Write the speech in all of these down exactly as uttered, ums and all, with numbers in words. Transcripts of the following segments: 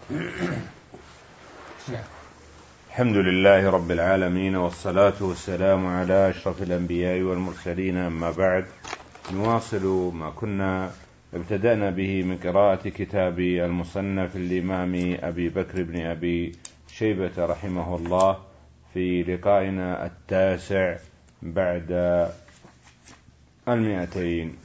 الحمد لله رب العالمين، والصلاة والسلام على أشرف الأنبياء والمرسلين، أما بعد. نواصل ما كنا ابتدأنا به من قراءة كتاب المصنف الإمام أبي بكر بن أبي شيبة رحمه الله في لقائنا التاسع بعد المئتين.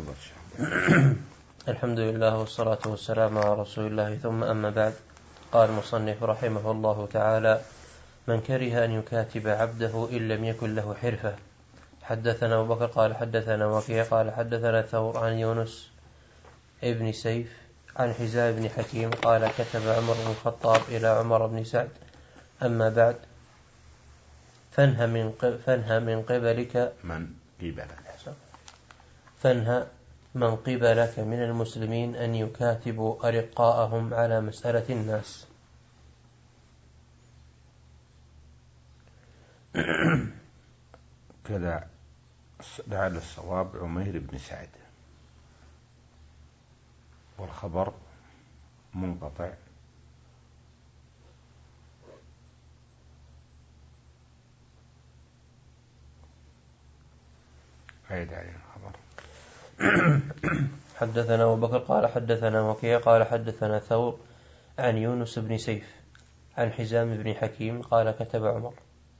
الحمد لله والصلاة والسلام على رسول الله، ثم أما بعد. قال المصنف رحمه الله تعالى: من كره أن يكاتب عبده إن لم يكن له حرفة. حدثنا أبو بكر قال حدثنا وكيع قال حدثنا ثور عن يونس ابن سيف عن حزام بن حكيم قال كتب عمر بن الخطاب إلى عمر بن سعد: أما بعد، فانهى من فانهى من قبلك من قبلك فانهى من قبلك من المسلمين أن يكاتبوا أرقاءهم على مسألة الناس. كذا لعل الصواب عمير بن سعد، والخبر منقطع. عيد علينا الخبر. حدثنا أبو بكر قال حدثنا وكيع قال حدثنا ثور عن يونس بن سيف عن حزام بن حكيم قال كتب عمر.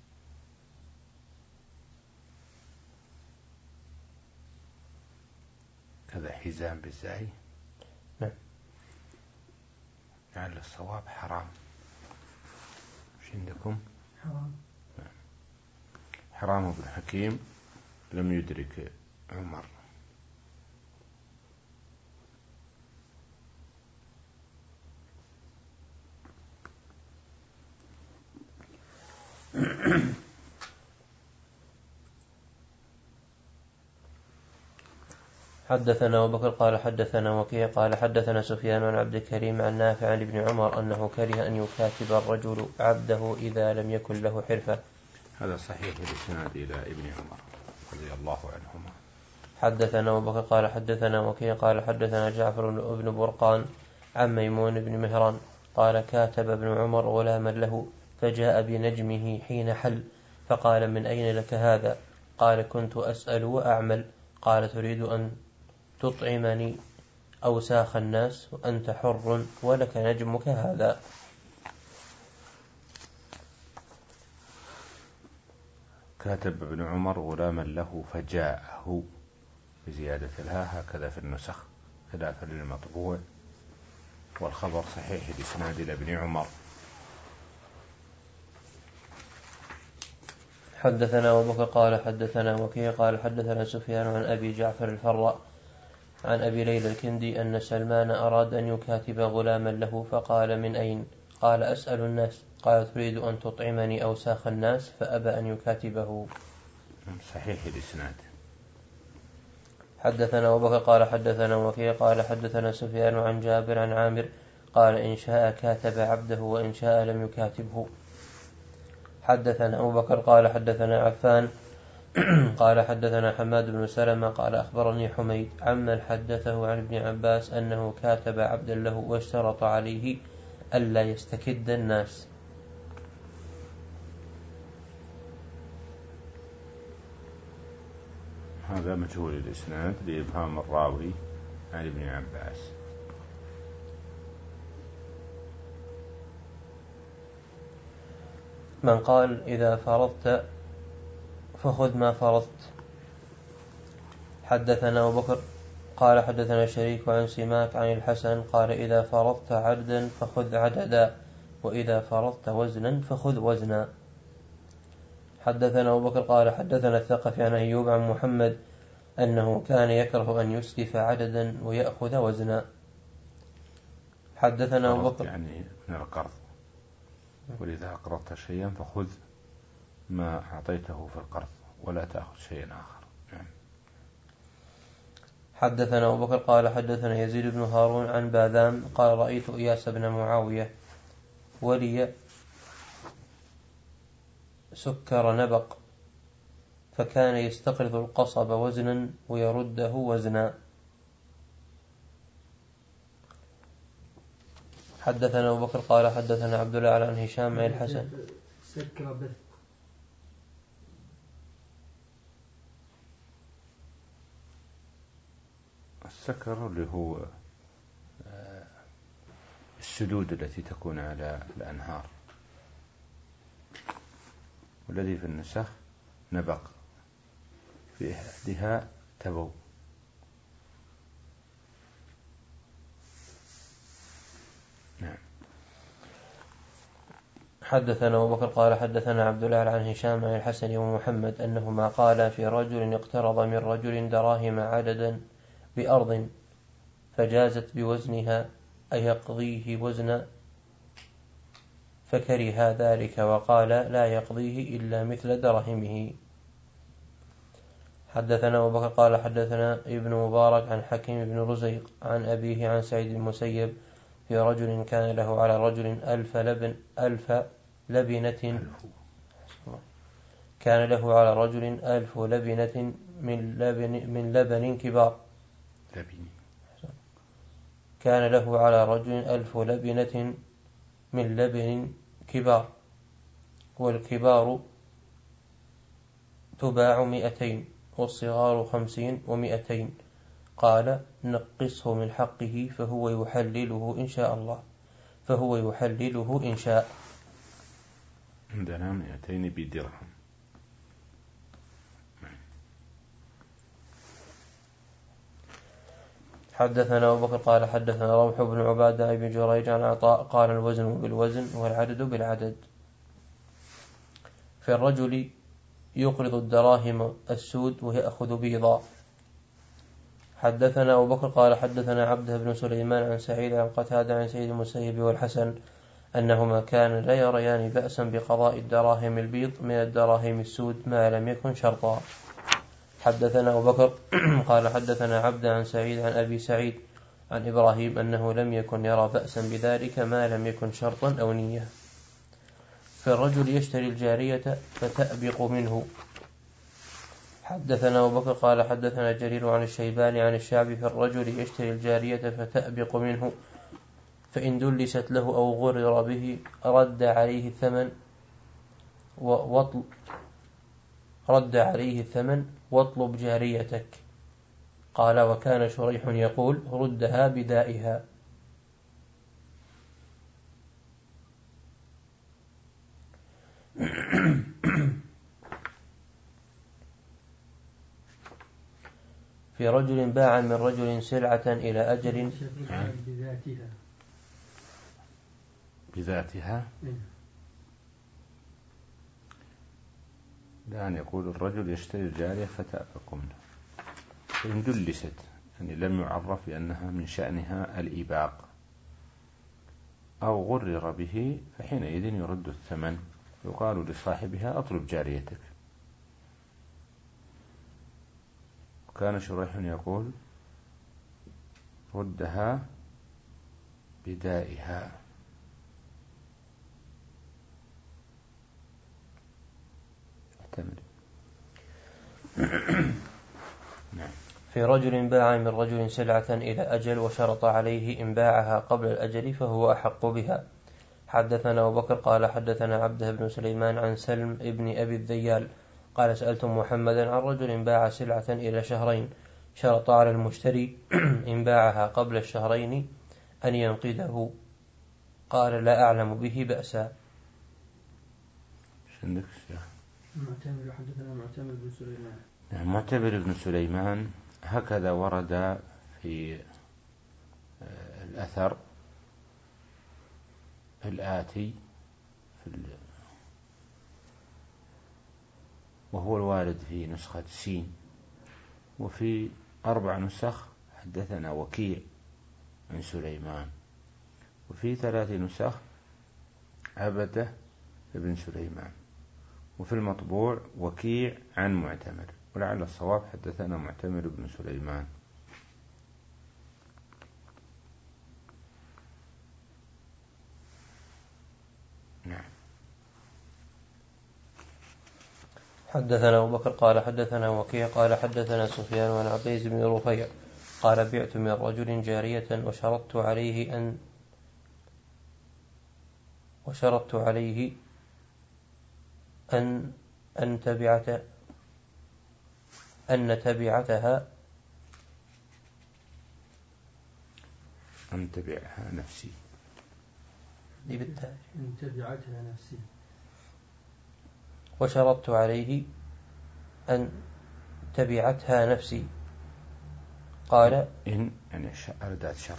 كذا حزام بالزاي. نعم. لعل الصواب حرام. وش عندكم؟ حرام. حرام بن حكيم لم يدرك عمر. حدثنا أبو بكر قال حدثنا وكيع قال حدثنا سفيان عن عبد الكريم عن نافع عن ابن عمر أنه كره أن يكاتب الرجل عبده إذا لم يكن له حرفة. هذا صحيح الإسناد إلى ابن عمر رضي الله عنهما. حدثنا أبو بكر قال حدثنا وكيع قال حدثنا جعفر بن برقان عن ميمون بن مهران قال كاتب ابن عمر غلاما له فجاء بنجمه حين حل فقال: من أين لك هذا؟ قال: كنت أسأل وأعمل. قال: تريد أن تطعمني أوساخ الناس وأنت حر ولك نجمك هذا. كاتب ابن عمر غلاما له فجاءه بزيادة الها، هكذا في النسخ خلافا للمطبوع، والخبر صحيح الإسناد إلى ابن عمر. حدثنا أبو بكر قال حدثنا وكيع قال حدثنا سفيان عن أبي جعفر الفراء عن أبي ليلى الكندي أن سلمان أراد أن يكاتب غلاما له فقال: من أين؟ قال: أسأل الناس. قال: تريد أن تطعمني أوساخ الناس؟ فأبى أن يكاتبه. صحيح الإسناد. حدثنا أبو بكر قال حدثنا وكيع قال حدثنا سفيان عن جابر عن عامر قال: إن شاء كاتب عبده وإن شاء لم يكاتبه. حدثنا أبو بكر قال حدثنا عفان قال حدثنا حماد بن سلمة قال أخبرني حميد عمن حدثه عن ابن عباس أنه كاتب عبدا له واشترط عليه ألا يستكد الناس. هذا مجهول الإسناد لإبهام الراوي عن ابن عباس. من قال: إذا فرضت فخذ ما فرضت. حدثنا أبو بكر قال حدثنا شريك عن سماك عن الحسن قال: إذا فرضت عددا فخذ عددا، وإذا فرضت وزنا فخذ وزنا. حدثنا أبو بكر قال حدثنا الثقفي عن أيوب عن محمد أنه كان يكره أن يسلف عددا ويأخذ وزنا. حدثنا أبو بكر يعني من القرض، ولذا أقرضت شيئا فخذ ما أعطيته في القرض ولا تأخذ شيئا آخر. يعني. حدثنا أبو بكر قال حدثنا يزيد بن هارون عن باذام قال: رأيت إياس بن معاوية ولي سكر نبق، فكان يستقرض القصب وزنا ويرده وزنا. حدثنا أبو بكر قال حدثنا عبد الله عن هشام عن الحسن. السكر اللي هو السدود التي تكون على الأنهار، والذي في النسخ نبق، في أحدها تبو. نعم. حدثنا أبو بكر قال حدثنا عبد الله عن هشام عن الحسن ومحمد أنهما قالا في رجل اقترض من رجل دراهم عددا بأرض فجازت بوزنها أيقضيه وزنا، فكره ذلك وقال لا يقضيه إلا مثل درهمه. حدثنا أبو بكر قال حدثنا ابن مبارك عن حكيم بن رزيق عن أبيه عن سعيد المسيب في رجل كان له على رجل ألف لبن ألف لبنة كان له على رجل ألف لبنة من لبن من لبن كبار كان له على رجل ألف لبنة من لبن كبار، والكبار تباع مئتين والصغار خمسين ومئتين. قال نقصه من حقه فهو يحلله إن شاء الله فهو يحلله إن شاء. عندنا مئتين بدرهم. حدثنا أبو بكر قال حدثنا روح بن عبادة بن جريج عن عطاء قال الوزن بالوزن والعدد بالعدد. في الرجل يقرض الدراهم السود ويأخذ بيضا. حدثنا أبو بكر قال حدثنا عبده بن سليمان عن سعيد عن قتادة عن سعيد المسيب والحسن أنهما كان لا يريان بأسا بقضاء الدراهم البيض من الدراهم السود ما لم يكن شرطا. حدثنا أبو بكر قال حدثنا عبد عن سعيد عن أبي سعيد عن إبراهيم أنه لم يكن يرى بأسا بذلك ما لم يكن شرطا أو نية. في الرجل يشتري الجارية فتأبق منه. حدثنا أبو بكر قال حدثنا جرير عن الشيباني عن الشعبي في الرجل يشتري الجارية فتأبق منه فإن دلست له أو غرر به رد عليه الثمن وطل رد عليه الثمن واطلب جاريتك. قال وكان شريح يقول ردها بدائها. في رجل باع من رجل سلعة إلى أجل بذاتها بذاتها الآن يقول الرجل يشتري الجارية فتأبق منه فإن دلست يعني لم يعرف بأنها من شأنها الإباق أو غرر به فحينئذ يرد الثمن يقال لصاحبها أطلب جاريتك. وكان شريح يقول ردها بدائها. نعم. في رجل باع من رجل سلعة إلى أجل وشرط عليه إن باعها قبل الأجل فهو أحق بها. حدثنا أبو بكر قال حدثنا عبده بن سليمان عن سلم ابن أبي الذيال قال سألت محمدا عن رجل باع سلعة إلى شهرين شرط على المشتري إن باعها قبل الشهرين أن ينقذه. قال لا أعلم به بأسا. معتمر حدثنا معتمر بن سليمان. نعم معتمر بن سليمان هكذا ورد في الأثر الآتي في وهو الوارد في نسخة سين وفي أربع نسخ حدثنا وكيع عن سليمان وفي ثلاث نسخ عبده بن سليمان وفي المطبوع وكيع عن معتمر ولعل الصواب حدثنا معتمر بن سليمان. نعم. حدثنا أبو بكر قال حدثنا وكيع قال حدثنا سفيان عن عبيد بن رفيع قال بعت من رجل جارية وشرطت عليه أن وشرطت عليه أن أن تبعت أن تبعتها أن تبعها نفسي أن تبعتها نفسي وشرطت عليه أن تبعتها نفسي. قال إن يعني أردت شرط،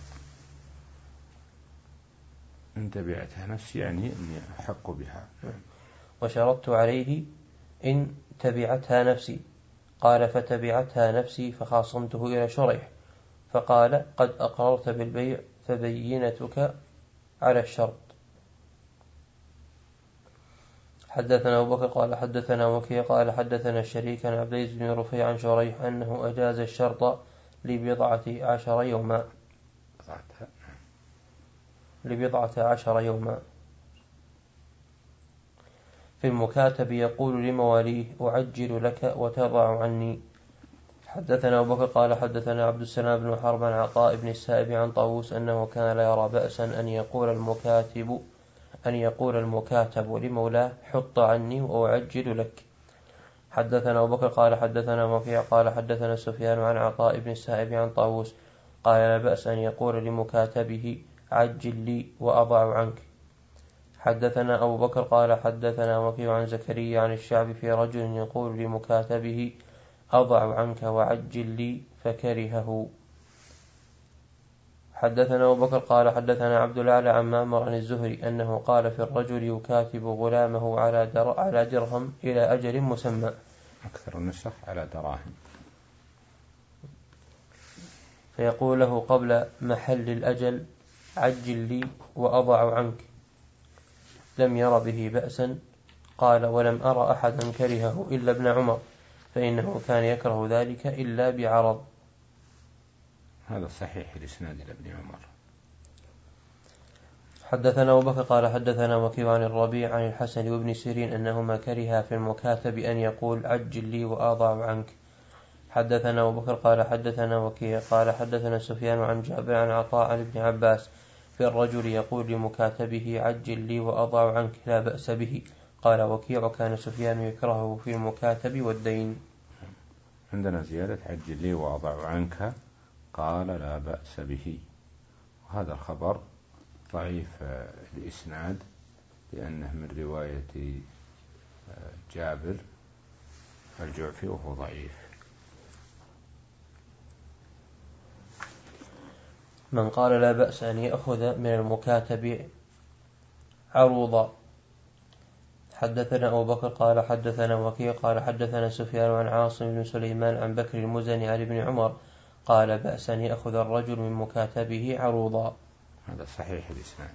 إن تبعتها نفسي يعني أني أحق بها. وشرطت عليه إن تبعتها نفسي. قال فتبعتها نفسي فخاصمته إلى شريح فقال قد أقررت بالبيع فبينتك على الشرط. حدثنا أبو بكر قال حدثنا وكيع قال حدثنا الشريك عن عبد العزيز بن رفيع عن شريح أنه أجاز الشرط لبضعة عشر يوما لبضعة عشر يوما في المكاتب يقول لمواليه أعجل لك وتضع عني. حدثنا أبو بكر قال حدثنا عبد السلام بن حرب عن عطاء بن السائب عن طاووس أنه كان لا يرى بأسا أن يقول المكاتب أن يقول المكاتب لمولاه حط عني وأعجل لك. حدثنا أبو بكر قال حدثنا وكيع قال حدثنا سفيان عن عطاء بن السائب عن طاووس قال لا بأس أن يقول لمكاتبه عجل لي وأضع عنك. حدثنا أبو بكر قال حدثنا وكيع عن زكريا عن الشعب في رجل يقول لمكاتبه أضع عنك وعجل لي فكرهه. حدثنا أبو بكر قال حدثنا عبد الأعلى عن معمر عن الزهري أنه قال في الرجل يكاتب غلامه على در على درهم إلى أجل مسمى. أكثر النسخ على دراهم. فيقول له قبل محل الأجل عجل لي وأضع عنك لم ير به بأسا. قال ولم أرى أحدا كرهه إلا ابن عمر فإنه كان يكره ذلك إلا بعرض. هذا صحيح الإسناد لابن عمر. حدثنا أبو بكر قال حدثنا وكيع عن الربيع عن الحسن وابن سيرين أنهما كرها في المكاتب أن يقول عجل لي وأضع عنك. حدثنا أبو بكر قال حدثنا وكيع قال حدثنا سفيان عن جابر عن عطاء عن ابن عباس في الرجل يقول لمكاتبه عجل لي وأضع عنك لا بأس به. قال وكيع كان سفيان يكرهه في المكاتب والدين. عندنا زيادة عجل لي وأضع عنك قال لا بأس به، وهذا الخبر ضعيف الإسناد لأنه من رواية جابر الجعفي وهو ضعيف. من قال لا بأس أن يأخذ من المكاتب عروضا. حدثنا أبو بكر قال حدثنا وكيع قال حدثنا سفيان عن عاصم بن سليمان عن بكر المزني عن ابن عمر قال بأس أن يأخذ الرجل من مكاتبه عروضا. هذا صحيح الإسناد.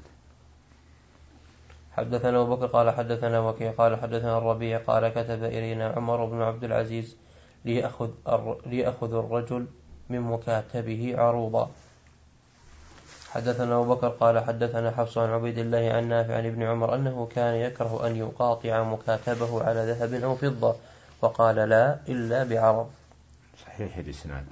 حدثنا أبو بكر قال حدثنا وكيع قال حدثنا الربيع قال كتب إلينا عمر بن عبد العزيز ليأخذ, ليأخذ الرجل من مكاتبه عروضا. حدثنا أبو بكر قال حدثنا حفص عن عبيد الله عن نافع عن ابن عمر أنه كان يكره أن يقاطع مكاتبه على ذهب أو فضة وقال لا إلا بعرض. صحيح الإسناد.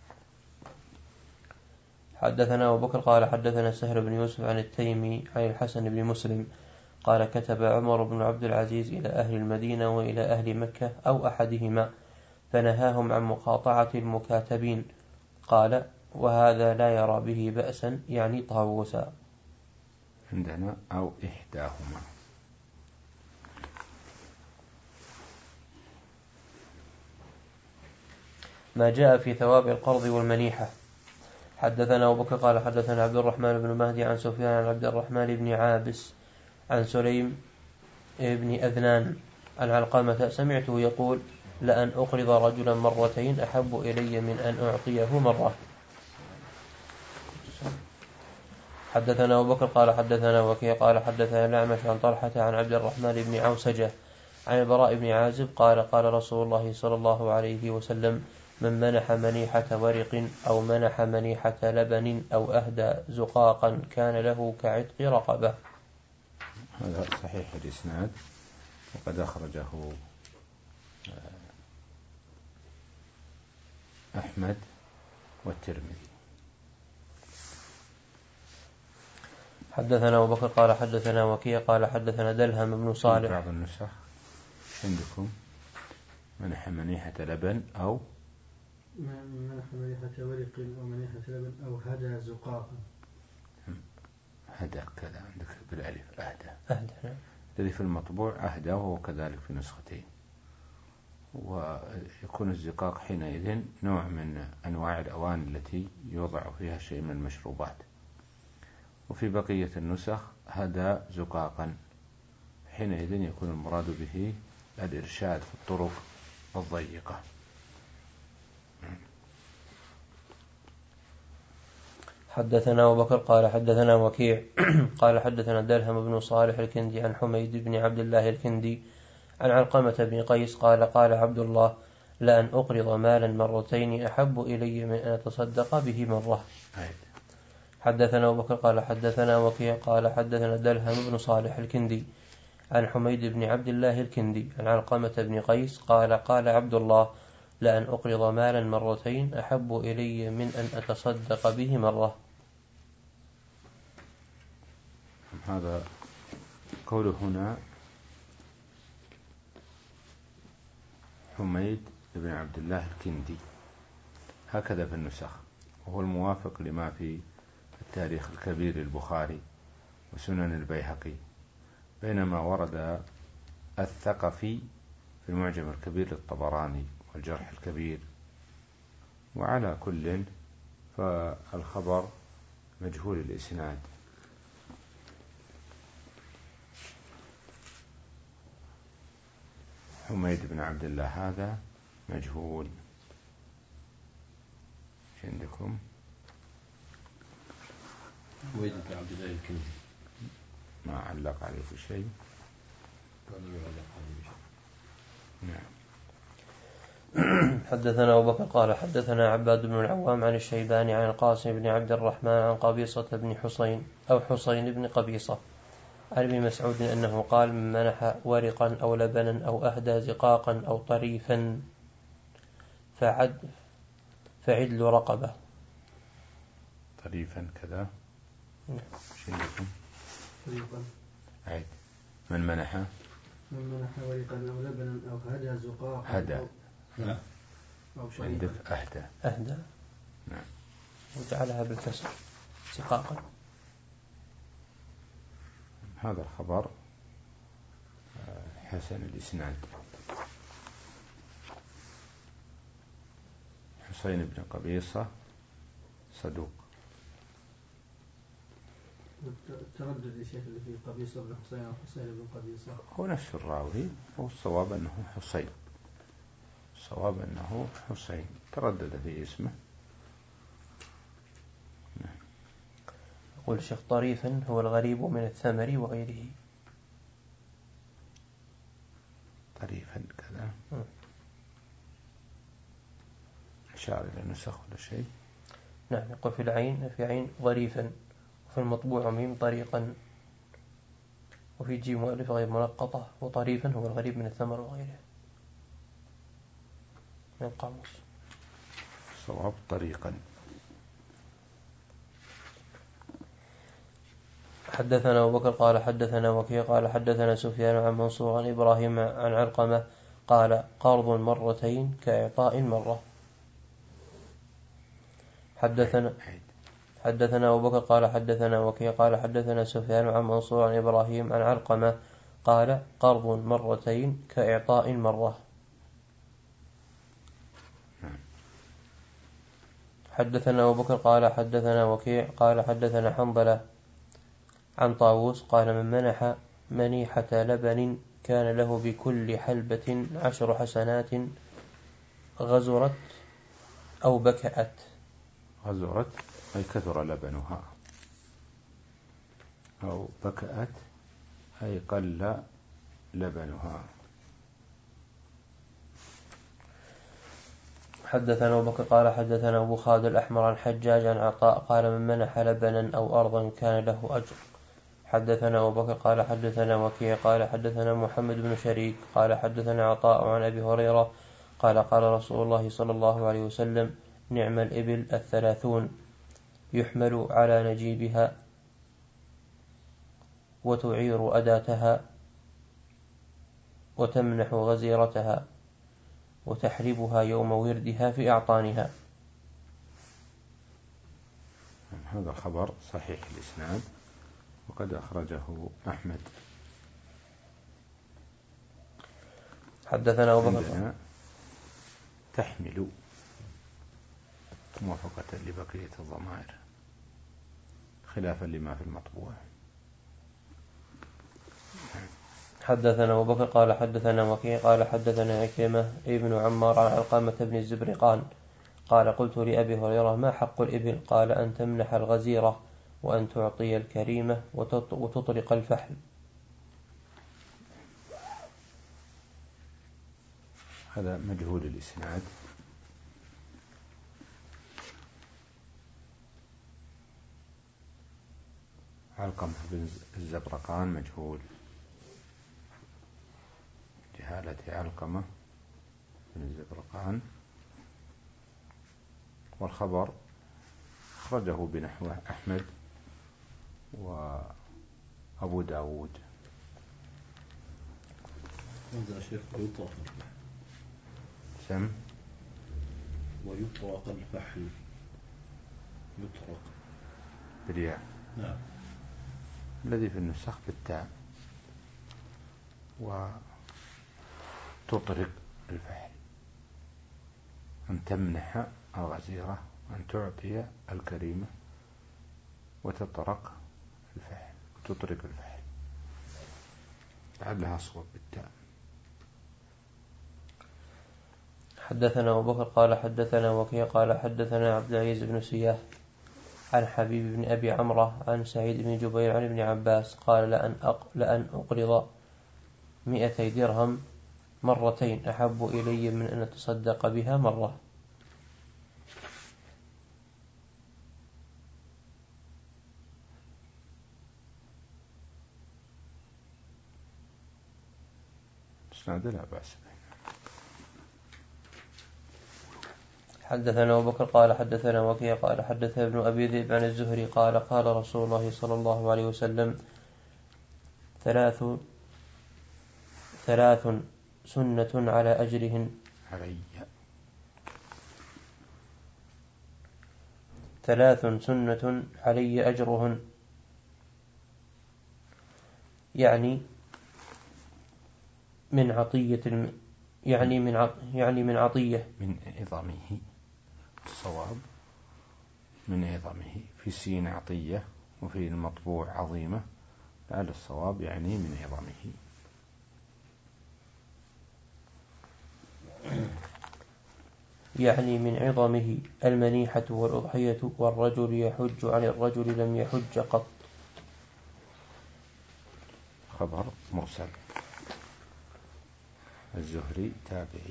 حدثنا أبو بكر قال حدثنا سهل بن يوسف عن التيمي عن الحسن بن مسلم قال كتب عمر بن عبد العزيز إلى أهل المدينة وإلى أهل مكة أو أحدهما فنهاهم عن مقاطعة المكاتبين. قال وهذا لا يرى به بأسا يعني طاووسا. عندنا أو إحداهما. ما جاء في ثواب القرض والمنيحة. حدثنا أبو بكر قال حدثنا عبد الرحمن بن مهدي عن سفيان عن عبد الرحمن بن عابس عن سليم بن أذنان عن علقمة سمعته يقول لأن أقرض رجلا مرتين أحب إلي من أن أعطيه مرة. حدثنا أبو بكر قال حدثنا وكيع قال حدثنا الأعمش عن طلحة عن عبد الرحمن بن عوسجة عن البراء بن عازب قال قال رسول الله صلى الله عليه وسلم من منح منيحة ورق أو منح منيحة لبن أو أهدى زقاقا كان له كعتق رقبة. هذا صحيح الإسناد وقد أخرجه أحمد والترمذي. حدثنا أبو بكر قال حدثنا وكيع قال حدثنا دلهم بن صالح. بعض النسخ عندكم منح منيحة لبن أو منح منيحة ورق أو منيحة لبن أو هدى زقاقا. هدى كذا عندك بالألف أهدى. أهدى. الذي في المطبوع أهدى وهو كذلك في نسختين. ويكون الزقاق حينئذ نوع من أنواع الأواني التي يوضع فيها شيء من المشروبات. وفي بقية النسخ هدى زقاقا، حينئذ يكون المراد به الإرشاد في الطرق الضيقة. حدثنا أبو بكر قال حدثنا وكيع قال حدثنا دلهم بن صالح الكندي عن حميد بن عبد الله الكندي عن علقمة بن قيس قال قال عبد الله لأن أقرض مالا مرتين أحب إلي من أن أتصدق به مرة. حدثنا أبو بكر قال حدثنا وكيع قال حدثنا دلهم بن صالح الكندي عن حميد بن عبد الله الكندي عن علقمة بن قيس قال قال عبد الله لأن أقرض مالا مرتين أحب إلي من أن أتصدق به مرة. هذا قوله هنا حميد بن عبد الله الكندي هكذا في النسخ، وهو الموافق لما في التاريخ الكبير للبخاري وسنن البيهقي، بينما ورد الثقفي في المعجم الكبير للطبراني والجرح الكبير. وعلى كل فالخبر مجهول الإسناد. حميد بن عبد الله هذا مجهول عندكم. حميد بن عبد الله الكندي ما علق عليه شيء. نعم. حدثنا أبو بكر قال حدثنا عباد بن العوام عن الشيباني عن القاسم بن عبد الرحمن عن قبيصة بن حسين أو حسين بن قبيصة عن ابن مسعود أنه قال من منح ورقا أو لبنا أو أهدى زقاقا أو طريفا فعد فعدل رقبة. طريفا كذا شندكم طريقا عيد. من منح من منح ورقا أو لبنا أو هدى زقاقا هدى أو عندك أهدى أهدى نعم وجعلها بالكسر زقاقا. هذا الخبر حسن الإسناد. حسين بن قبيصة صدوق. التردد يا شيخ اللي في قبيصة بن حسين أو حسين بن قبيصة هو نفس الراوي، والصواب أنه حسين، الصواب أنه حسين تردد في اسمه. يقول الشيخ طريفا هو الغريب من الثمر وغيره. طريفا كذا أشار إلى نسخ ولا شيء. نعم. يقول في العين في عين ظريفا، وفي المطبوع ميم طريقا، وفي جيم مؤلف غير منقطة، وطريفا هو الغريب من الثمر وغيره من القاموس. صواب طريقا. حدثنا أبو بكر قال حدثنا وكيع قال حدثنا سفيان عن منصور عن إبراهيم عن علقمة قال قرض مرتين كإعطاء مرة. حدثنا حدثنا أبو بكر قال حدثنا وكيع قال حدثنا سفيان عن منصور عن إبراهيم عن علقمة قال قرض مرتين كإعطاء مرة. حدثنا أبو بكر قال حدثنا وكيع قال حدثنا حنظلة عن طاووس قال من منح منيحة لبن كان له بكل حلبة عشر حسنات غزرت أو بكأت. غزرت أي كثر لبنها، أو بكأت أي قل لبنها. حدثنا أبو بكر قال حدثنا أبو خالد الأحمر عن حجاج عن عطاء قال من منح لبنا أو أرضا كان له أجر. حدثنا أبو بكر قال حدثنا وكيع قال حدثنا محمد بن شريك قال حدثنا عطاء عن أبي هريرة قال قال رسول الله صلى الله عليه وسلم نعم الإبل الثلاثون يحمل على نجيبها وتعير أداتها وتمنح غزيرتها وتحربها يوم وردها في أعطانها. هذا خبر صحيح الإسناد وقد أخرجه أحمد. حدثنا أبو بكر عندنا تحمل موافقة لبقية الضمائر خلافا لما في المطبوع. حدثنا أبو بكر قال حدثنا وكيع قال حدثنا عكرمة ابن عمار عن علقمة بن الزبرقان قال قلت لأبي هريرة ما حق الإبل؟ قال أن تمنح الغزيرة وأن تعطي الكريمة وتطرق الفحل. هذا مجهول الإسناد. علقمة بن الزبرقان مجهول، جهالة علقمة بن الزبرقان. والخبر أخرجه بنحوه أحمد وأبو داود. هذا شيخ يطرق الفحل سم ويطرق الفحل يطرق بالياء. نعم. الذي في النسخ بالتاء وتطرق الفحل. أن تمنح الغزيرة أن تعطي الكريمة وتطرق الفحل وتطرق الفحل لعلها أصوب بالتاء. حدثنا أبو بكر قال حدثنا وكيع قال حدثنا عبد العزيز بن سياح عن حبيب بن أبي عمرة عن سعيد بن جبير عن ابن عباس قال لأن, أق... لأن أقرض مئتي درهم مرتين أحب إلي من أن أتصدق بها مرة. إسناد لا بأس. حدثنا أبو بكر قال حدثنا وكيع قال حدثنا ابن أبي ذئب عن الزهري قال قال رسول الله صلى الله عليه وسلم ثلاث ثلاث سنة على أجرهن علي ثلاث سنة علي أجرهن، يعني من عطية الم... يعني من ع... يعني من عطية من عظمه. الصواب من عظمه، في سين عطية وفي المطبوع عظيمة، لعل الصواب يعني من عظمه. يعني من عظمه المنيحة والأضحية والرجل يحج عن الرجل لم يحج قط. خبر مرسل. الزهري تابعي.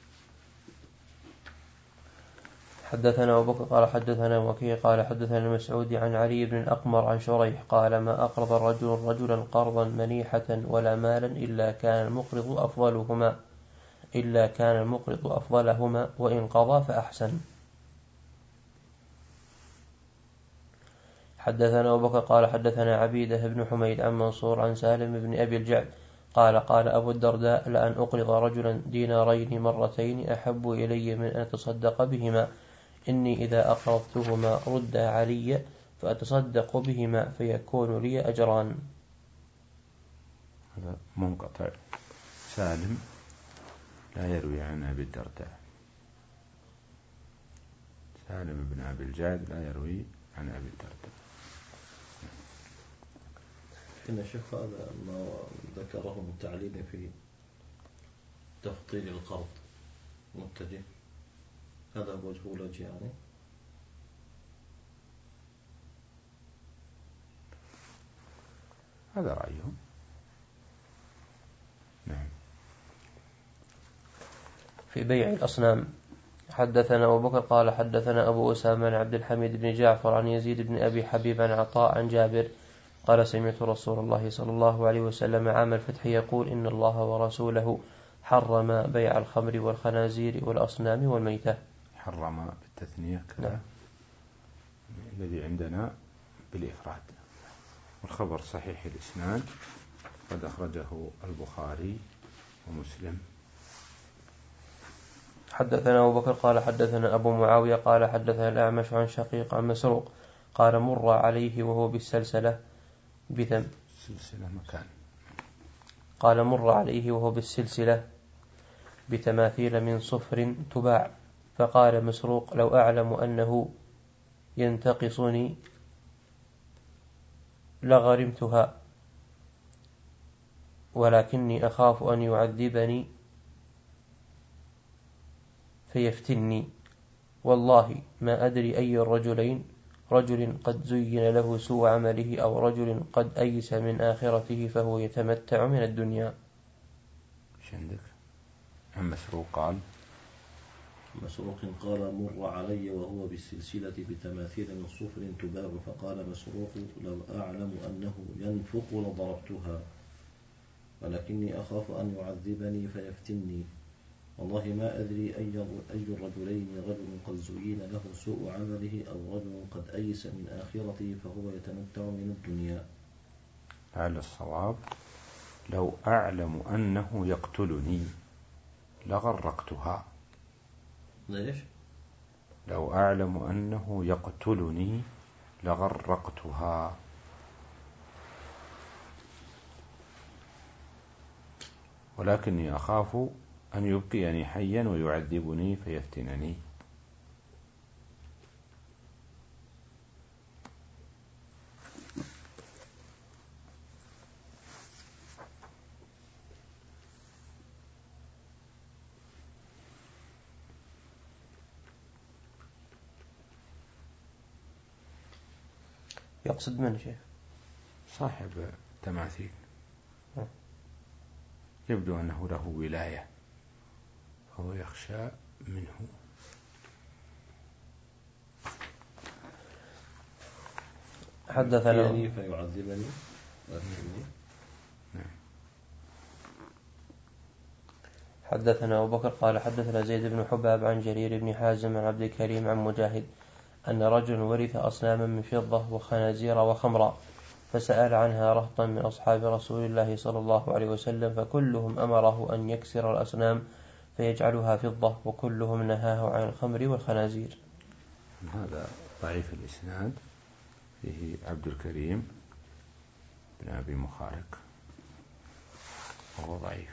حدثنا أبو بكر قال حدثنا وكيع قال حدثنا المسعودي عن علي بن الأقمر عن شريح قال ما أقرض الرجل رجلا قرضا منيحة ولا مالا إلا كان المقرض أفضلهما إلا كان المقرض أفضلهما وإن قضى فأحسن. حدثنا أبو بكر قال حدثنا عبيدة بن حميد عن منصور عن سالم بن أبي الجعد قال قال أبو الدرداء لأن أقرض رجلا دينارين مرتين أحب إلي من أن أتصدق بهما، إني إذا أقرضتهما رد علي فأتصدق بهما فيكون لي أجران. هذا منقطع. سالم لا يروي عن أبي الدرداء. سالم بن أبي الجعد لا يروي عن أبي الدرداء. إن الشيخ هذا ما ذكره من تعليل في تفضيل القرض متجه، هذا وجه وجه يعني. هذا رأيهم. نعم. في بيع الأصنام. حدثنا أبو بكر قال حدثنا أبو أسامة عن عبد الحميد بن جعفر عن يزيد بن أبي حبيب عن عطاء عن جابر قال سمعت رسول الله صلى الله عليه وسلم عام الفتح يقول إن الله ورسوله حرم بيع الخمر والخنازير والأصنام والميتة. حرم بالتثنية كذا. نعم. الذي عندنا بالإفراد الخبر صحيح الإسناد، قد أخرجه البخاري ومسلم. حدثنا أبو بكر قال حدثنا أبو معاوية قال حدثنا الأعمش عن شقيق عن مسروق قال مر عليه وهو بالسلسلة بثم سلسلة مكان قال مر عليه وهو بالسلسلة بتماثيل من صفر تباع، فقال مسروق لو أعلم أنه ينتقصني لغرمتها، ولكني أخاف أن يعذبني فيفتني، والله ما أدري أي الرجلين، رجل قد زين له سوء عمله أو رجل قد أيس من آخرته فهو يتمتع من الدنيا. شندك عن مسروق قال مسروق قال مر علي وهو بالسلسلة بتماثيل من صفر تباع، فقال مسروق لو أعلم أنه ينفق لضربتها، ولكني أخاف أن يعذبني فيفتني، والله ما أدري أي أي الرجلين، رجل قد زين له سوء عمله أو رجل قد أيس من آخرته فهو يتمتع من الدنيا. على الصواب لو أعلم أنه يقتلني لغرقتها. ليش؟ لو أعلم أنه يقتلني لغرقتها. ولكني أخاف أن يبقيني حيا ويعذبني فيفتنني. يقصد من شيء صاحب التماثيل يبدو أنه له ولاية فهو يخشى منه. حدثنا فيعذبني. حدثنا أبو بكر قال حدثنا زيد بن حباب عن جرير بن حازم عن عبد الكريم عن مجاهد أن رجل ورث أصناما من فضة وخنازير وخمرا، فسأل عنها رهطا من أصحاب رسول الله صلى الله عليه وسلم، فكلهم أمره أن يكسر الأصنام فيجعلها فضة، وكلهم نهاه عن الخمر والخنازير. هذا ضعيف الإسناد، فيه عبد الكريم بن أبي مخارق وهو ضعيف.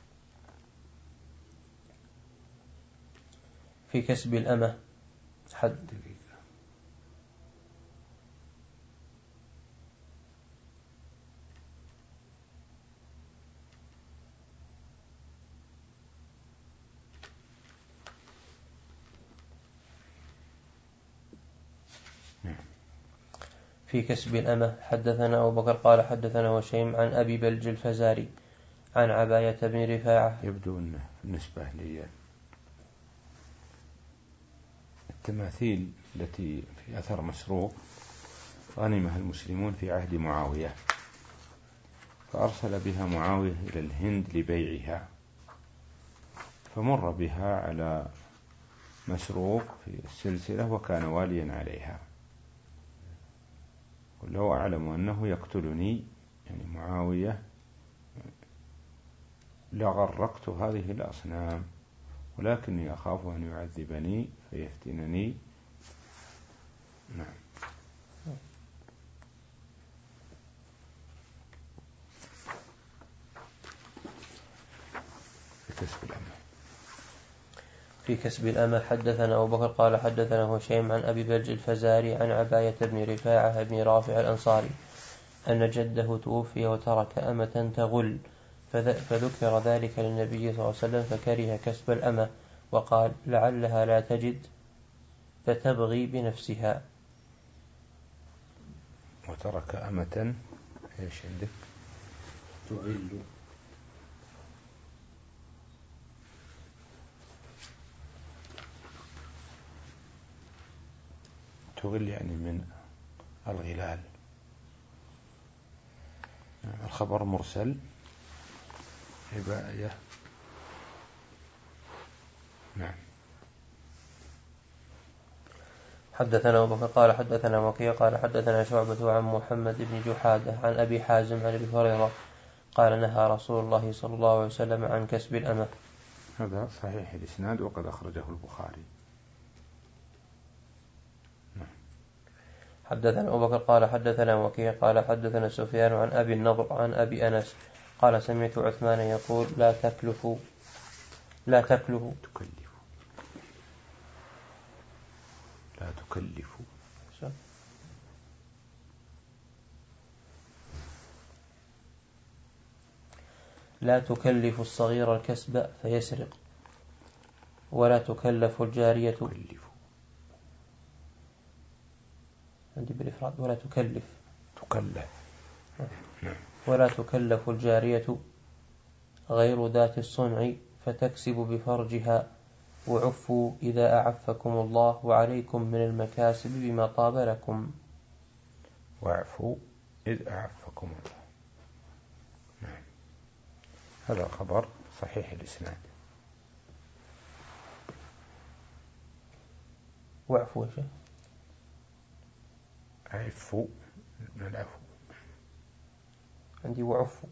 في كسب الأمة حد دقيقة. في كسب الأمة حدثنا أبو بكر قال حدثنا وشيم عن أبي بلج الفزاري عن عباية بن رفاعة. يبدو أنه بالنسبة لي التماثيل التي في أثر مسروق غنمها المسلمون في عهد معاوية، فأرسل بها معاوية إلى الهند لبيعها، فمر بها على مسروق في السلسلة وكان واليا عليها. ولو أعلم أنه يقتلني يعني معاوية لغرقت هذه الأصنام، ولكني أخاف أن يعذبني فيفتنني. نعم. في كسب الأمة. في كسب الأمة حدثنا أبو بكر قال حدثنا هشيم عن أبي بلج الفزاري عن عباية بن رفاعة بن رافع الأنصاري أن جده توفي وترك أمة تغل، فذكر ذلك للنبي صلى الله عليه وسلم فكره كسب الأمة، وقال لعلها لا تجد فتبغي بنفسها. وترك أمة إيش عندك؟ تعل. تغل يعني من الغلال. الخبر مرسل عباية. نعم. حدثنا أبو بكر قال حدثنا وكيع قال حدثنا شعبة عن محمد بن جحادة عن أبي حازم عن أبي هريرة قال نهى رسول الله صلى الله عليه وسلم عن كسب الأمة. هذا صحيح الإسناد وقد أخرجه البخاري. حدثنا أبو بكر قال حدثنا وكيع قال حدثنا سفيان عن أبي النضر عن أبي أنس قال سمعت عثمان يقول لا تكلفوا لا تكلفوا تكلفوا لا تكلفوا لا تكلف الصغير الكسب فيسرق ولا تكلف الجارية تكلف عندي بالإفراد ولا تكلف تكلف ولا تكلف الجارية غير ذات الصنع فتكسب بفرجها وعفوا إذا أعفكم الله وعليكم من المكاسب بما طاب لكم. وعفوا إذ أعفكم الله. نعم. هذا خبر صحيح الإسناد. وعفوا شيء عفوا من العفو عندي وعفوا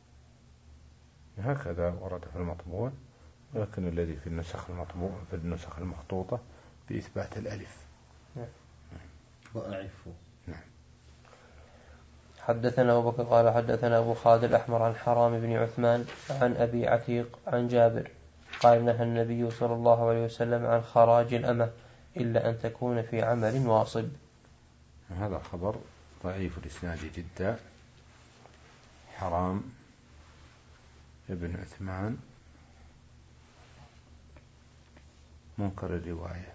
هكذا ورد في المطبوع، ولكن الذي في النسخ المطبوع في النسخ المخطوطة بإثبات الألف. نعم. وأعفوا. نعم. حدثنا أبو بكر قال حدثنا أبو خالد الأحمر عن حرام بن عثمان عن أبي عتيق عن جابر قال نهى النبي صلى الله عليه وسلم عن خراج الأمة إلا أن تكون في عمل واصب. هذا خبر ضعيف الإسناد جدا. حرام ابن عثمان منكر الرواية.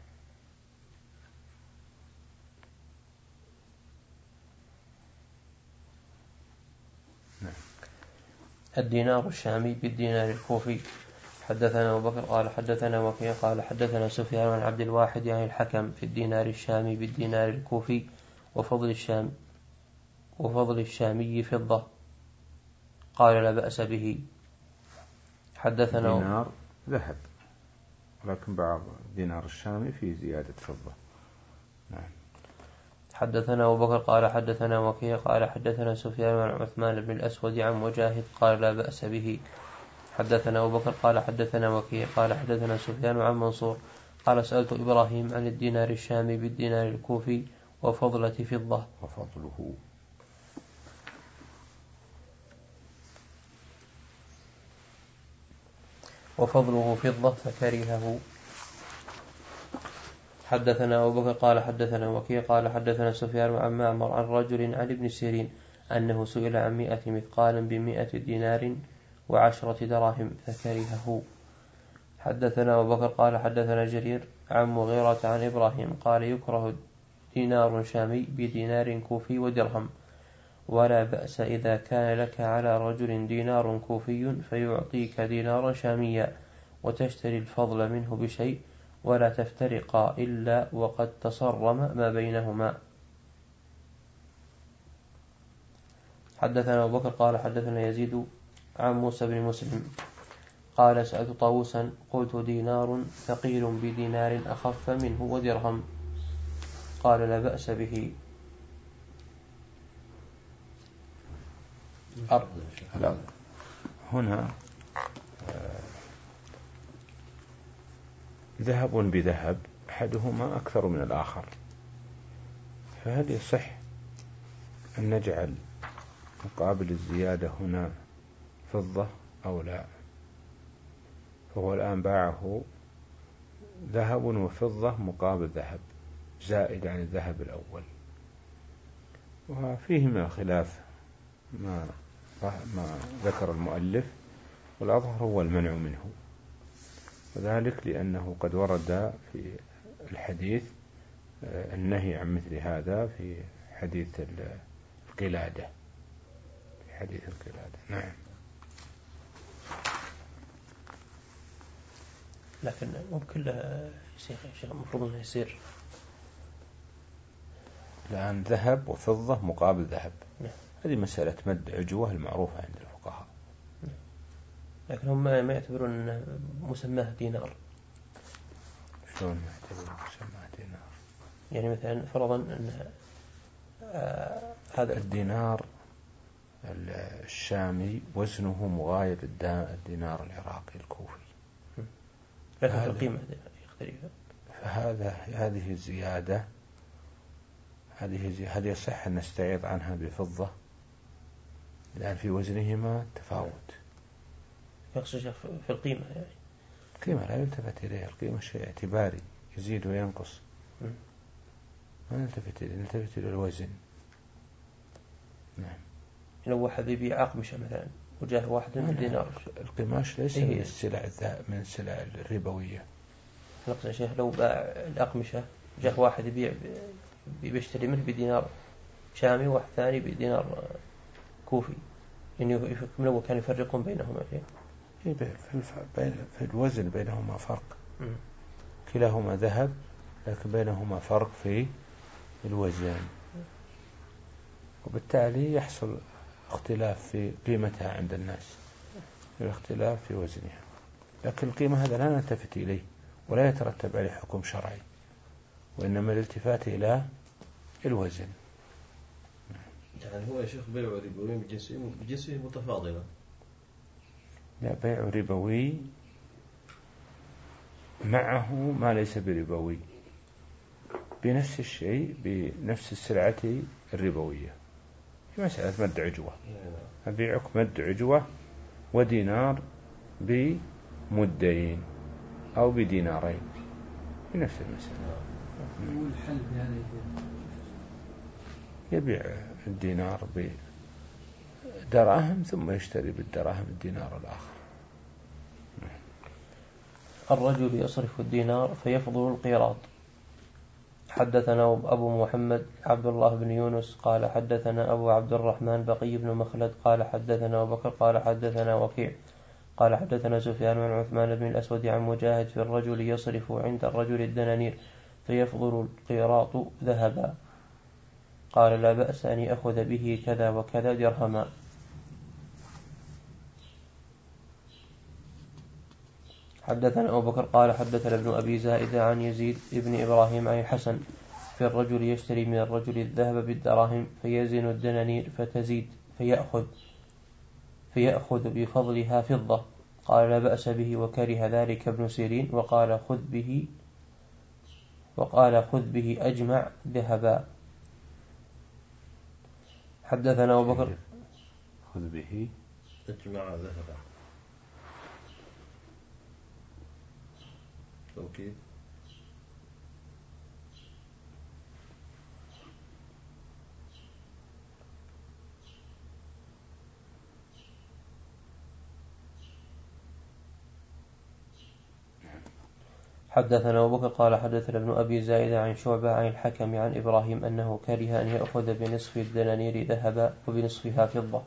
نعم. الدينار الشامي بالدينار الكوفي. حدثنا أبو بكر قال حدثنا وكيع قال حدثنا سفيان عن عبد الواحد عن الحكم في الدينار الشامي بالدينار الكوفي وفضل الشام وفضل الشامي فضة قال لا بأس به. حدثنا دينار ذهب، لكن بعض دينار الشامي فيه زيادة فضة. نعم. حدثنا أبو بكر قال حدثنا وكيع قال حدثنا سفيان عن عثمان بن الأسود عن مجاهد قال لا بأس به. حدثنا أبو بكر قال حدثنا وكيع قال حدثنا سفيان عن منصور قال سألت إبراهيم عن الدينار الشامي بالدينار الكوفي وفضلة فضة وفضله وفضله فضة فكرهه. حدثنا أبو بكر قال حدثنا وكيع قال حدثنا سفيان عن معمر عن رجل عن ابن سيرين أنه سئل عن مئة مثقال بمئة دينار وعشرة دراهم فكرهه. حدثنا أبو بكر قال حدثنا جرير عن مغيرة عن إبراهيم قال يكره دينار شامي بدينار كوفي ودرهم ولا بأس إذا كان لك على رجل دينار كوفي فيعطيك دينارا شاميا وتشتري الفضل منه بشيء ولا تفترقا إلا وقد تصرم ما بينهما. حدثنا أبو بكر قال حدثنا يزيد عن موسى بن مسلم قال سألت طاووسا قلت دينار ثقيل بدينار أخف منه ودرهم قال لا بأس به. لا. هنا ذهب بذهب أحدهما أكثر من الآخر، فهل يصح أن نجعل مقابل الزيادة هنا فضة أو لا؟ فهو الآن باعه ذهب وفضة مقابل ذهب زائد عن الذهب الأول، وفيه من الخلاف ما ما ذكر المؤلف، والأظهر هو المنع منه، وذلك لأنه قد ورد في الحديث النهي عن مثل هذا في حديث القلادة في حديث القلادة. نعم. لكن ممكن له يصير شيء المفروض أنه يصير الآن ذهب وفضة مقابل ذهب. نعم. هذه مسألة مد عجوة المعروفة عند الفقهاء. نعم. لكن هم ما يعتبرون مسماه دينار. شلون ما يعتبرون مسماه دينار؟ يعني مثلا فرضا أن آه هذا الدينار الشامي وزنه مغاير الدينار العراقي الكوفي، لكن في القيمة يختلف. فهذا هذه الزيادة هذه هل يصح أن نستعيض عنها بفضة؟ لأن في وزنهما تفاوت. يقصد في القيمة يعني القيمة لا يلتفت إليها، القيمة شيء اعتباري يزيد وينقص، ما نلتفت إليه، نلتفت إلى الوزن. نعم. لو واحد يبيع أقمشة مثلا وجاه واحد بدينار، القماش ليس إيه؟ من السلع من السلع الربوية. نقصد يا شيخ لو باع الأقمشة جاه واحد يبيع بيشتري منه بدينار شامي وواحد ثاني بدينار كوفي، إنه لو كان يفرقون بينهما فيه. في الوزن بينهما فرق، م. كلاهما ذهب لكن بينهما فرق في الوزن، وبالتالي يحصل اختلاف في قيمتها عند الناس، الاختلاف في وزنها، لكن القيمة هذا لا نلتفت إليه ولا يترتب عليه حكم شرعي، وإنما الالتفات إلى الوزن. يعني هو يا شيخ بيع ربوي بجنسه متفاضلة؟ لا، بيع ربوي معه ما ليس بربوي بنفس الشيء بنفس السلعة الربوية، في مسألة مد عجوة، أبيعك مد عجوة ودينار بمدين أو بدينارين في نفس المسألة. والحل في هذا يبيع الدينار بدراهم ثم يشتري بالدراهم الدينار الآخر. الرجل يصرف الدينار فيفضل القيراط. حدثنا أبو محمد عبد الله بن يونس قال حدثنا أبو عبد الرحمن بقي بن مخلد قال حدثنا أبو بكر قال حدثنا وكيع قال حدثنا سفيان عن عثمان بن الأسود عن مجاهد في الرجل يصرف عند الرجل الدنانير فيفضل القيراط ذهبا، قال لا بأس أن يأخذ به كذا وكذا درهما. حدثنا أبو بكر قال حدثنا ابن أبي زائدة عن يزيد ابن إبراهيم عن الحسن في الرجل يشتري من الرجل الذهب بالدراهم فيزن الدنانير فتزيد فيأخذ فيأخذ بفضلها فضة، قال لا بأس به وكره ذلك ابن سيرين وقال خذ به وقال خذ به أجمع ذهبا. حدثنا أبو بكر خذ به أجمع ذهبا توكيد. حدثنا أبو بكر قال حدثنا ابن أبي زائدة عن شعبة عن الحكم عن إبراهيم أنه كره أن يأخذ بنصف الدنانير ذهبا وبنصفها فضة.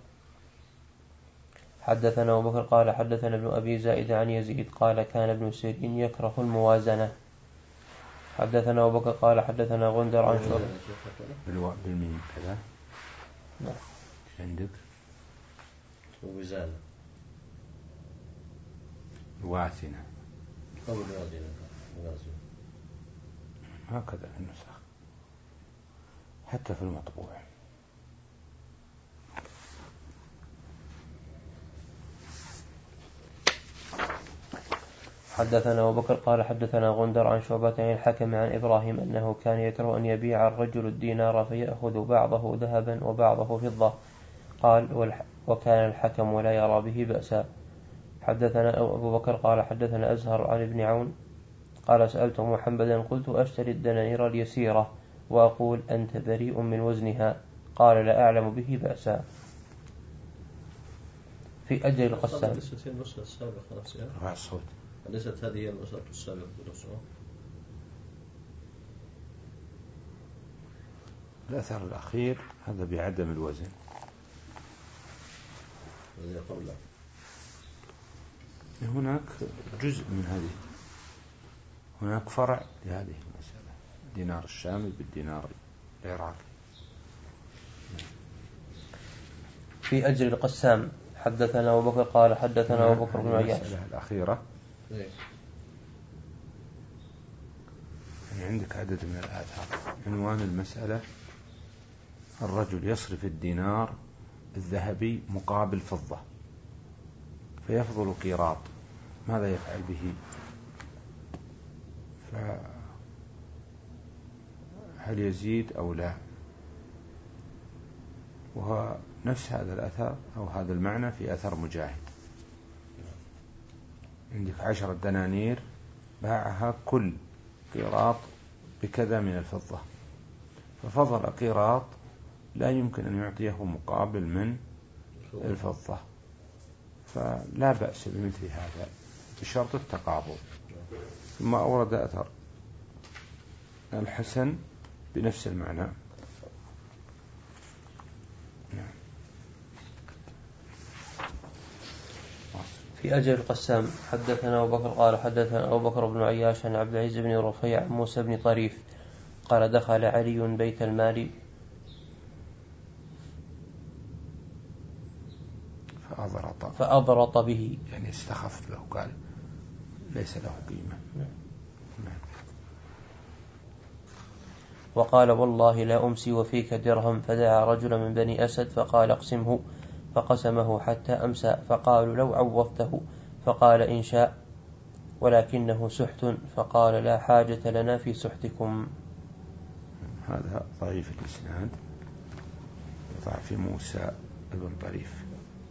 حدثنا أبو بكر قال حدثنا ابن أبي زائدة عن يزيد قال كان ابن سيرين يكره الموازنة. حدثنا أبو بكر قال حدثنا غندر عن شعبة بالواء بالميم كذا. نعم. عندك ووزان واسنة أو الوازنة هكذا في النسخ حتى في المطبوع. حدثنا أبو بكر قال حدثنا غندر عن شعبة عن الحكم عن إبراهيم أنه كان يكره أن يبيع الرجل الدينار فيأخذ بعضه ذهبا وبعضه فضة، قال وكان الحكم ولا يرى به بأسا. حدثنا أبو بكر قال حدثنا أزهر عن ابن عون قال سألت محمدا قلت أشتري الدنانير اليسيرة وأقول أنت بريء من وزنها، قال لا أعلم به بأسا. في أجل القسام ليست النسخة السابقة رفع الصوت، ليست هذه النسخة السابقة بنفسها. الأثر الأخير هذا بعدم الوزن الذي قبله. هناك جزء من هذه، هناك فرع لهذه المسألة، الدينار الشامي بالدينار العراقي. في أجر القسام. حدثنا أبو بكر قال حدثنا أبو بكر بن عياش. المسألة الأخيرة إيه؟ يعني عندك عدد من الآثار عنوان المسألة: الرجل يصرف الدينار الذهبي مقابل فضة فيفضل قيراط، ماذا يفعل به؟ فهل يزيد أو لا؟ وهو نفس هذا الأثر أو هذا المعنى في أثر مجاهد. عندك عشرة دنانير باعها كل قيراط بكذا من الفضة، ففضل قيراط لا يمكن أن يعطيه مقابل من الفضة، فلا بأس بمثل هذا بشرط التقابل. ثم أورد أثر الحسن بنفس المعنى. في أجل القسام: حدثنا أبو بكر قال حدثنا أبو بكر بن عياش عن عبد العزيز بن رفيع عن موسى بن طريف قال دخل علي بيت المال فأضرط, فأضرط به، يعني استخف له، قال ليس له قيمة. وقال والله لا أمسي وفيك درهم، فدعا رجلا من بني أسد فقال اقسمه، فقسمه حتى أمسى، فقالوا لو عوضته، فقال إن شاء، ولكنه سحت، فقال لا حاجة لنا في سحتكم. هذا ضعيف الإسناد، ضعف موسى بن طريف.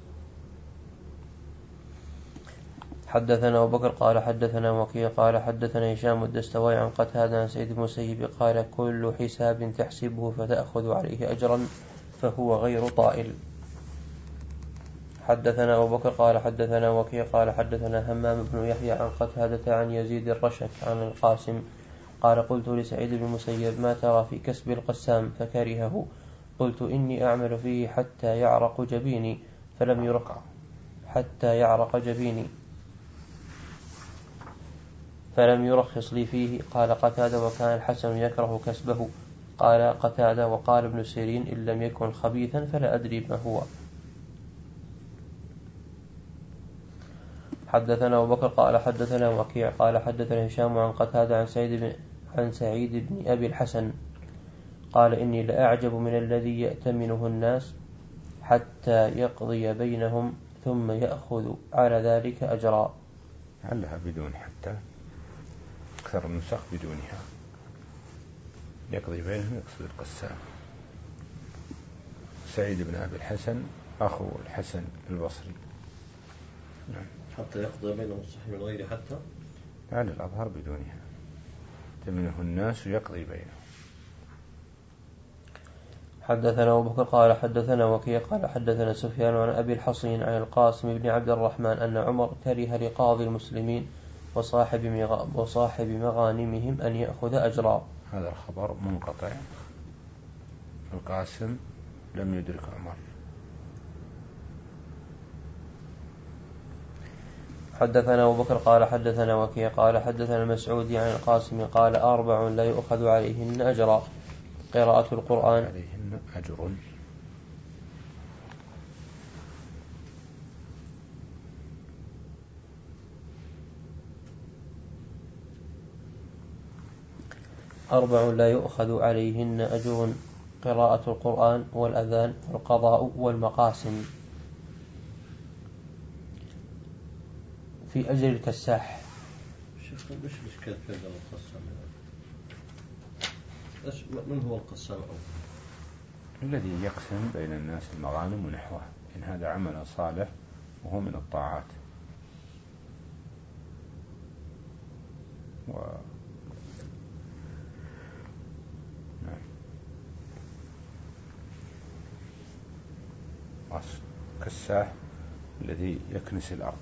حدثنا أبو بكر قال حدثنا وكيع قال حدثنا هشام الدستوائي عن قتادة عن سعيد بن المسيب قال كل حساب تحسبه فتأخذ عليه أجرا فهو غير طائل. حدثنا أبو بكر قال حدثنا وكيع قال حدثنا همام بن يحيى عن قتادة عن يزيد الرشك عن القاسم قال قلت لسعيد بن المسيب ما ترى في كسب القسام؟ فكرهه. قلت إني أعمل فيه حتى يعرق جبيني فلم يرق حتى يعرق جبيني فلم يرخص لي فيه. قال قتادة وكان الحسن يكره كسبه. قال قتادة وقال ابن سيرين إن لم يكن خبيثا فلا أدري ما هو. حدثنا أبو بكر قال حدثنا وكيع قال حدثنا هشام عن قتادة عن سعيد بن, عن سعيد بن أبي الحسن قال إني لأعجب من الذي يأتمنه الناس حتى يقضي بينهم ثم يأخذ على ذلك أجرا. علها بدون حتى، أكثر النسخ بدونها، يقضي بينهم يقصد القسام. سعيد بن أبي الحسن أخو الحسن البصري. نعم. حتى يقضي بينهم الصحيح من غير حتى، على الأظهر بدونها، يأتمنه الناس ويقضي بينهم. حدثنا أبو بكر قال حدثنا وكيع قال حدثنا سفيان عن أبي الحصين عن القاسم بن عبد الرحمن أن عمر كره لقاضي المسلمين وصاحب وصاحب مغانمهم أن يأخذ أجرا. هذا الخبر منقطع، القاسم لم يدرك عمر. حدثنا أبو بكر قال حدثنا وكيع قال حدثنا المسعودي عن القاسم قال أربع لا يؤخذ عليهن أجرا: قراءة القرآن عليهن أجر، أربع لا يؤخذ عليهن أجر: قراءة القرآن والأذان والقضاء والمقاسم. في أجر الكساح. شيخ مش مشكلة في هذا القسام، من هو القسام أول؟ الذي يقسم بين الناس المغانم ونحوها، إن هذا عمل صالح وهو من الطاعات. و... نعم. كساح الذي يكنس الأرض.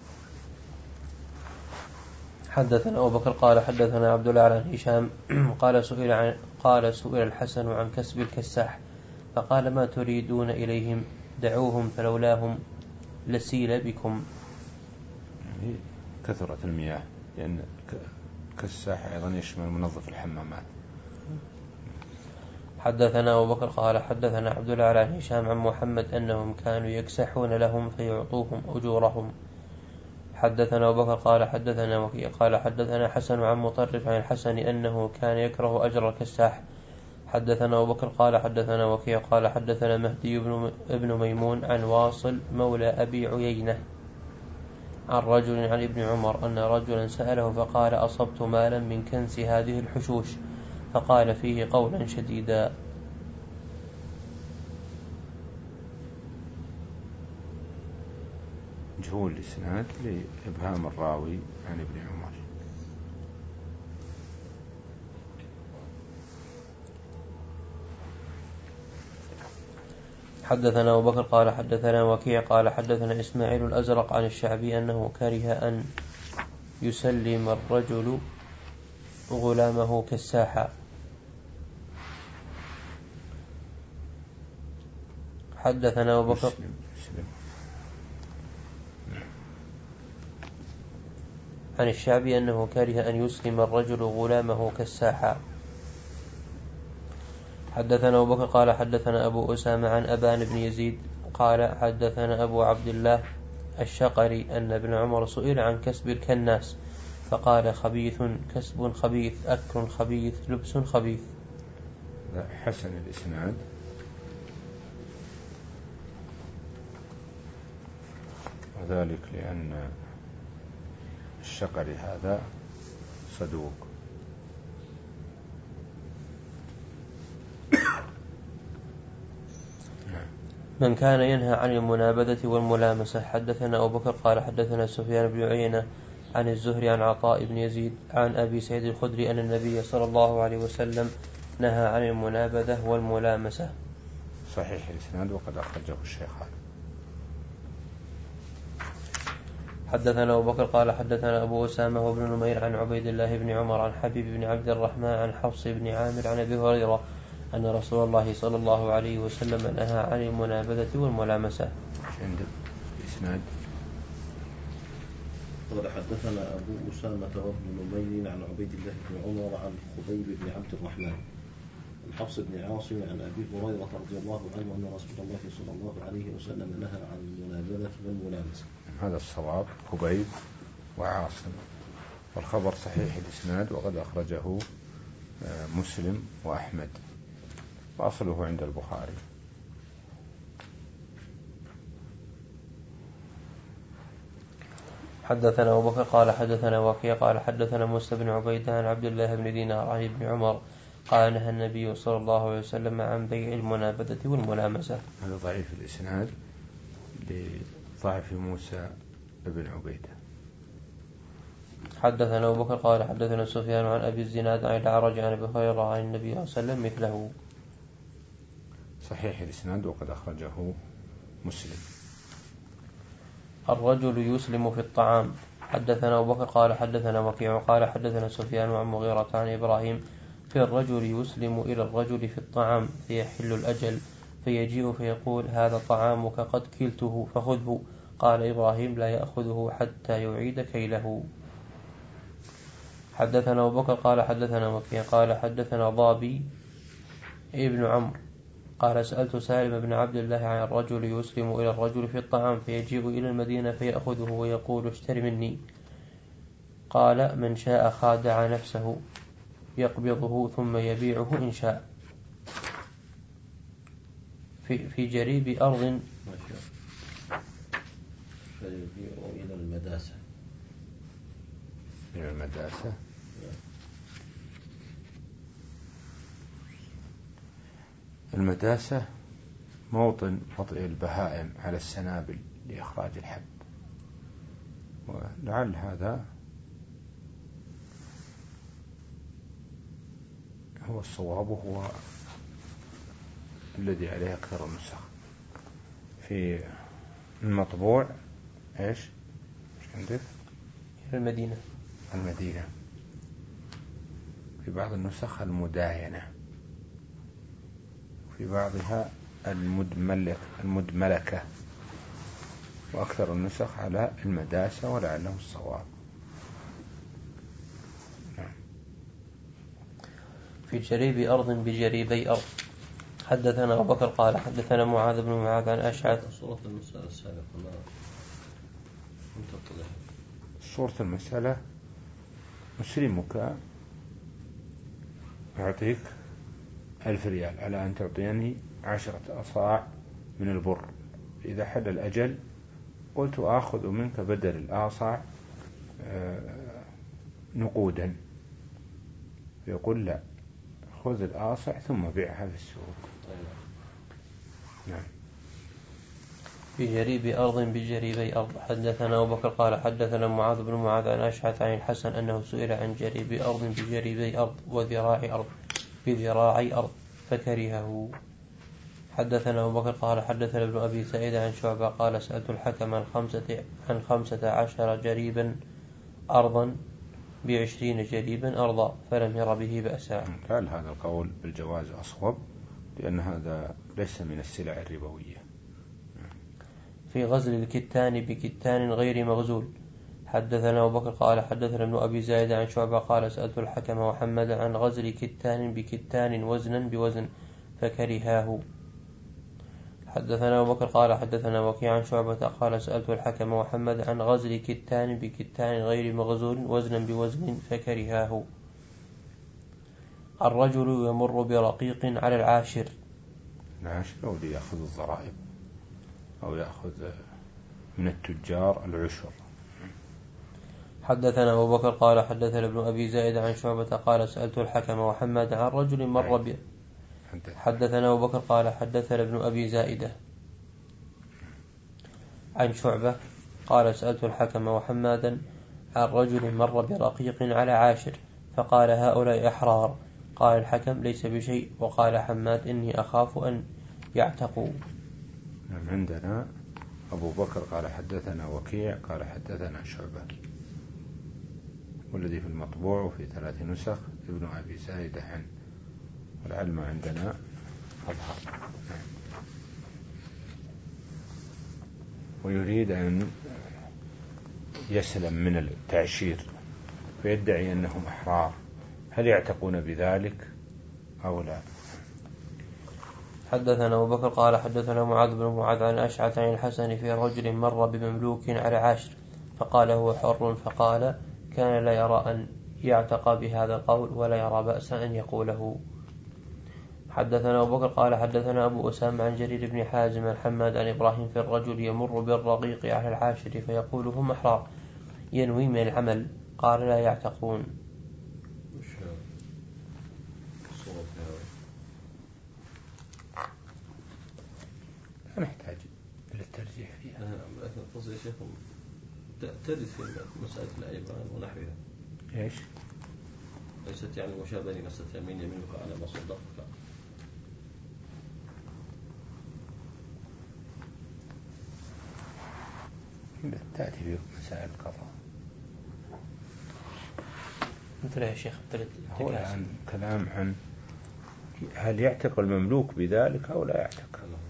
حدثنا أبو بكر قال حدثنا عبد الله عن هشام قال سئل عن قال سئل الحسن عن كسب الكساح فقال ما تريدون إليهم؟ دعوهم فلولاهم لسيل بكم. يعني كثرة المياه، لأن كساح أيضا يشمل منظف الحمامات. حدثنا أبو بكر قال حدثنا عبد الله عن هشام عن محمد أنهم كانوا يكسحون لهم فيعطوهم أجورهم. حدثنا أبو بكر قال حدثنا وكيع قال حدثنا حسن عن مطرف عن الحسن أنه كان يكره أجر الكساح حدثنا أبو بكر قال حدثنا وكيع قال حدثنا مهدي بن ميمون عن واصل مولى أبي عيينة عن رجل عن ابن عمر أن رجلا سأله فقال أصبت مالا من كنس هذه الحشوش، فقال فيه قولا شديدا. مجهول الإسناد لإبهام الراوي عن ابن عمر. حدثنا أبو بكر قال حدثنا وكيع قال حدثنا إسماعيل الأزرق عن الشعبي أنه كره أن يسلم الرجل غلامه كالساحة. حدثنا أبو بكر عن الشعبي أنه كره أن يسلم الرجل غلامه كالساحة. حدثنا أبو بكر قال حدثنا أبو أسامة عن أبان بن يزيد قال حدثنا أبو عبد الله الشقري أن ابن عمر سئل عن كسب الكناس فقال خبيث كسب خبيث أكل خبيث لبس خبيث. حسن الإسناد. وذلك لأن الشقري هذا صدوق. من كان ينهى عن المنابذة والملامسة. حدثنا أبو بكر قال حدثنا سفيان بن عيينة عن الزهري عن عطاء بن يزيد عن أبي سعيد الخدري أن النبي صلى الله عليه وسلم نهى عن المنابذة والملامسة. صحيح الإسناد وقد أخرجه الشيخان. حدثنا أبو بكر قال حدثنا أبو أسامة وابن نمير عن عبيد الله بن عمر عن حبيب بن عبد الرحمن عن حفص بن عامر عن أبي هريرة أن رسول الله صلى الله عليه وسلم نهى عن المنابذة والملامسة. عند الإسناد. قال حدثنا أبو أسامة وابن نمير عن عبيد الله بن عمر عن خبيب بن عبد الرحمن عن حفص بن عاصم عن أبي هريرة رضي الله عنه أن رسول الله صلى الله عليه وسلم نهى عن المنابذة والملامسة. هذا الصواب خبيب وعاصم، والخبر صحيح الإسناد وقد أخرجه مسلم وأحمد وأصله عند البخاري. حدثنا أبو بكر قال حدثنا وكيع قال حدثنا موسى بن عبيدة عن عبد الله بن دينار عن ابن عمر قال نهى النبي صلى الله عليه وسلم عن بيع المنابذة والملامسة. هذا ضعيف الإسناد لضعف موسى بن عبيدة. حدثنا أبو بكر قال حدثنا سفيان عن أبي الزناد عن الأعرج عن أبي هريرة عن النبي صلى الله عليه وسلم مثله. صحيح الإسناد وقد أخرجه مسلم. الرجل يسلم في الطعام. حدثنا أبو بكر قال حدثنا وكيع قال حدثنا سفيان عن مغيرة عن إبراهيم في الرجل يسلم إلى الرجل في الطعام فيحل الأجل فيجيء فيقول هذا طعامك قد كلته فخذه. قال إبراهيم لا يأخذه حتى يعيد كيله. حدثنا أبو بكر قال حدثنا وكيع قال حدثنا ضابي ابن عمرو قال سألت سالم بن عبد الله عن الرجل يسلم إلى الرجل في الطعام فيجيء إلى المدينة فيأخذه ويقول اشتر مني. قال من شاء خادع نفسه يقبضه ثم يبيعه إن شاء. في, في جريب أرض فيبيع إلى المداسة. إلى المداسة. المداسة موطن وطئ البهائم على السنابل لإخراج الحب، ولعل هذا هو الصواب وهو الذي عليه أكثر النسخ. في المطبوع إيش عندك؟ المدينة. المدينة. في بعض النسخ المداينة، في بعضها المدملك المدملكة، وأكثر النسخ على المداسة ولعله الصواب. نعم. في جريب أرض بجريبي أرض. حدثنا أبو بكر قال حدثنا معاذ بن معاذ عن أشعث. صورة المسألة السابقة لا تتضح. صورة المسألة مسلمك يعطيك ألف ريال على أن تعطيني عشرة أصاع من البر، إذا حل الأجل قلت آخذ منك بدل الآصاع نقودا، يقول لا، خذ الآصع ثم بيعها في السوق. نعم. في جريب أرض بجريبي أرض. حدثنا أبو بكر قال حدثنا معاذ بن معاذ عن أشعث عن الحسن أنه سئل عن جريب أرض بجريبي أرض وذراع أرض بذراعي أرض فكرهه. حدثنا أبو بكر قال حدثنا ابن أبي سعيد عن شعبة قال سألت الحكم عن خمسة, عن خمسة عشر جريبا أرضا بعشرين جريبا أرضا فلم ير به بأسا. قال هذا القول بالجواز أصوب، لأن هذا ليس من السلع الربوية. في غزل الكتان بكتان غير مغزول. حدثنا أبو بكر قال حدثنا ابن أبي زايد عن شعبة قال سألت الحكم محمد عن غزل كتان بكتان وزنا بوزن فكرهاه. حدثنا أبو بكر قال حدثنا وكيع عن شعبة قال سألت الحكم محمد عن غزل كتان بكتان غير مغزول وزنا بوزن فكرهاه. الرجل يمر برقيق على العاشر. العاشر أو يأخذ الضرائب أو يأخذ من التجار العشر. حدثنا أبو بكر قال حدثنا ابن أبي زائد عن شعبة قال سألت الحكم محمد عن رجل مر ب حدثنا أبو بكر قال حدثنا ابن أبي زائدة عن شعبة قال سألت الحكم محمدا عن رجل مر برقيق على عاشر فقال هؤلاء أحرار. قال الحكم ليس بشيء. وقال حماد إني أخاف أن يعتقوا. عندنا أبو بكر قال حدثنا وكيع قال حدثنا شعبة، والذي في المطبوع وفي ثلاث نسخ ابن أبي زايدة عن، والعلم عندنا أظهر. ويريد أن يسلم من التعشير فيدعي أنهم أحرار، هل يعتقون بذلك أو لا؟ حدثنا أبو بكر قال حدثنا معاذ بن معاذ عن أشعث عن الحسن في رجل مر بمملوك على عاشر فقال هو حر، فقال كان لا يرى أن يعتق بهذا القول ولا يرى بأسا أن يقوله. حدثنا أبو بكر قال حدثنا أبو أسامة عن جرير بن حازم عن حماد عن إبراهيم في الرجل يمر بالرقيق على العاشر فيقول هم أحرار ينوي من العمل، قال لا يعتقون. لا نحتاج إلى الترجيح فيها، لكن قصدي شيخ ترد في مسألة الأيمان ونحوها. إيش؟ ليست يعني مشابهة لمسألة يمين يمينك على ما صدقك. تأتي في مسائل القضاء. مثل يا شيخ هو الآن كلام عن هل يعتق المملوك بذلك أو لا يعتق.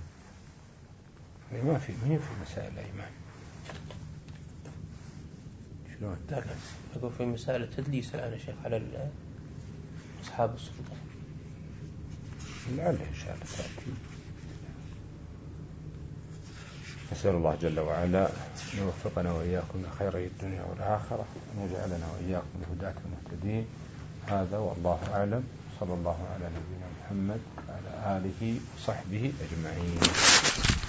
ما في ما في مسائل الأيمان. شلون؟ أقول في مسائل التدليس الآن يا شيخ على أصحاب السلطة. لعل إن شاء الله تأتي. نسأل الله جل وعلا أن يوفقنا وإياكم لخيري الدنيا والآخرة، وأن يجعلنا وإياكم الهداة المهتدين. هذا والله أعلم. صلى الله على نبينا محمد وعلى آله وصحبه أجمعين.